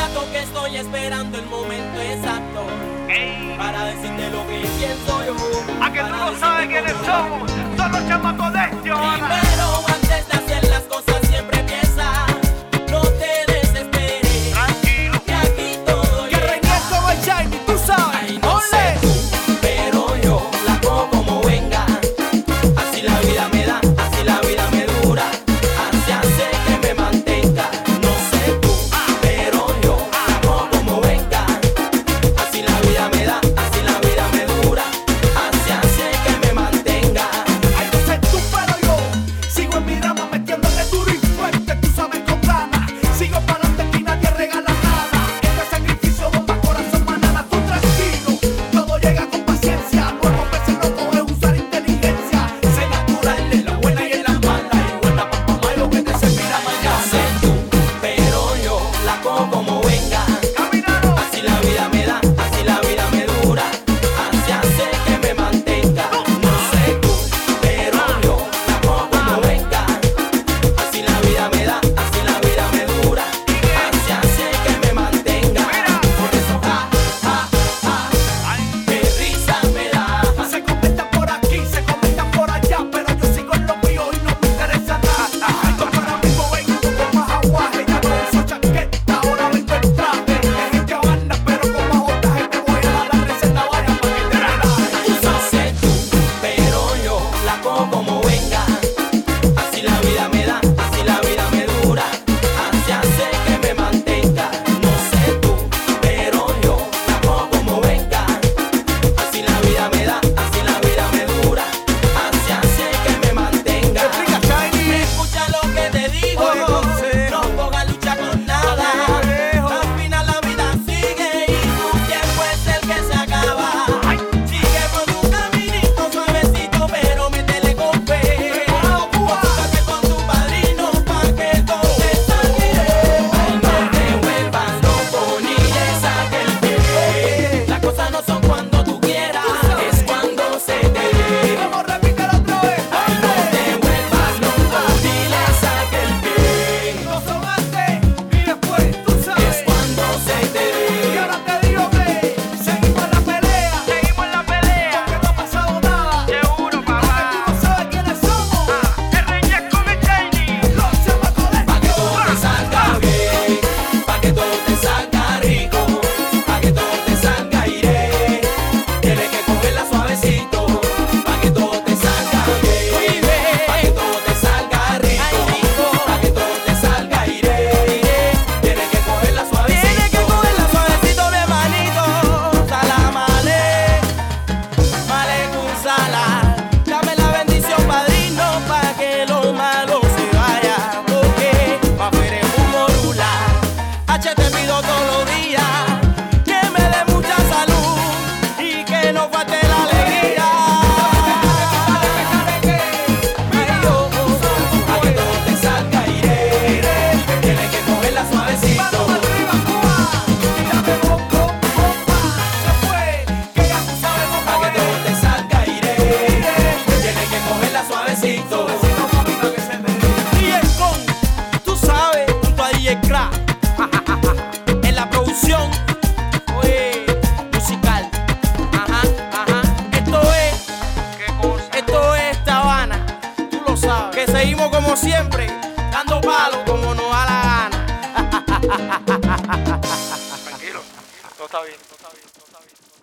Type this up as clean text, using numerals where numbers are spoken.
rato que estoy esperando el momento exacto para decirte lo que pienso yo. A que tú no sabes quiénes somos, son los chamacos de Johanna. Primero, antes de hacer las cosas siempre piensa, no te desesperes. Tranquilo. Que aquí todo Que reñes como el Shiny, tú sabes. ay, no sé tú, pero yo la cojo como venga. Así la vida me da, así la vida me dura. Así hace que me mantenga. No sé tú, pero yo la cojo como venga. Así la vida me da, así la vida me dura. Así hace que me mantenga. Ay, no sé tú, pero yo sigo en mi drama metiéndole duro y fuerte, tú sabes, con ganas. Sigo para adelante y nadie regala nada. Este sacrificio bomba corazón manada. Tú tranquilo, todo llega con paciencia. Luego veces no coges usar inteligencia. Sé natural en la buena y en la mala. Y buena pa' mamá y lo que te servirá No mañana. sé tú, pero yo la cojo como venga. Caminaron. Así la vida me da, así la vida me dura. Así hace que me mantenga. No sé tú, pero yo la cojo como venga. Así la vida me da, así la vida me dura. Así hace que me mantenga. Por eso, qué risa me da. Se comentan por aquí, se comentan por allá, pero yo sigo en lo mío y no me interesa nada. Yo ahora mismo vengo con más aguaje, ya no uso chaqueta, ahora vengo en traje. Es que Johanna, pero con más otaje te voy a dar la receta, vaya para que te relajes. No sé tú, pero yo la cojo como venga. Así la vida me da, así la vida me dura. Así hace que me mantenga. No sé tú, pero yo la cojo como venga. Así la vida me da, así la vida me dura. Así hace que me mantenga. Escucha lo que te digo, no pongas lucha con nada. Al final la vida sigue y tu tiempo es el que se acaba. Sigue por tu caminito suavecito, pero métele con fe. Confúrtate con tu padrino pa' que todo te salga bien. Ay, no te vuelvas loco ni le saques el pie. Las cosas no son cuando tú quieras, es cuando se te dé. Vamos, repítelo otra vez. Ay, no te vuelvas loco ni le saques el pie. No son antes y después, tú Es sabes. cuando se te Y dé. ahora te digo que seguimos en la pelea, Seguimos en la pelea. porque no ha pasado nada. Seguro, Aunque papá. tú no sabes quiénes somos, Que reñes con el Shiny. los chamacos de Pa' que todo te salga bien, pa' que todo te salga rico, pa' que todo te salga aire. Tienes que cogerla suavecito, pa' que todo te salga bien, pa' que todo te salga rico, pa' que todo te salga aire. Tienes que cogerla suavecito. Tienes que cogerla suavecito, mi hermanito. Salamale, male con sala. Dame la bendición, padrino, pa' que lo malo se vaya. Porque pa' ver es un morula. H te pido todos los días que me dé mucha salud y que no falte la alegría. Ay, yo, pa' que todo te salga aire. Tienes que cogerla suavecito. Vamos arriba, Cuba. Tírame boco, bomba. Se fue, que ya tú sabes Pa' cómo que todo es. te salga aire. Tienes que cogerla suavecito. Suavecito, mamita, que se me dé. DJ Con, tú sabes, junto a DJ Crack. En la producción, oye, musical. Ajá, ajá. Esto es esta Habana. Tú lo sabes. Que seguimos como siempre, dando palos como nos da la gana. Tranquilo. Todo está bien.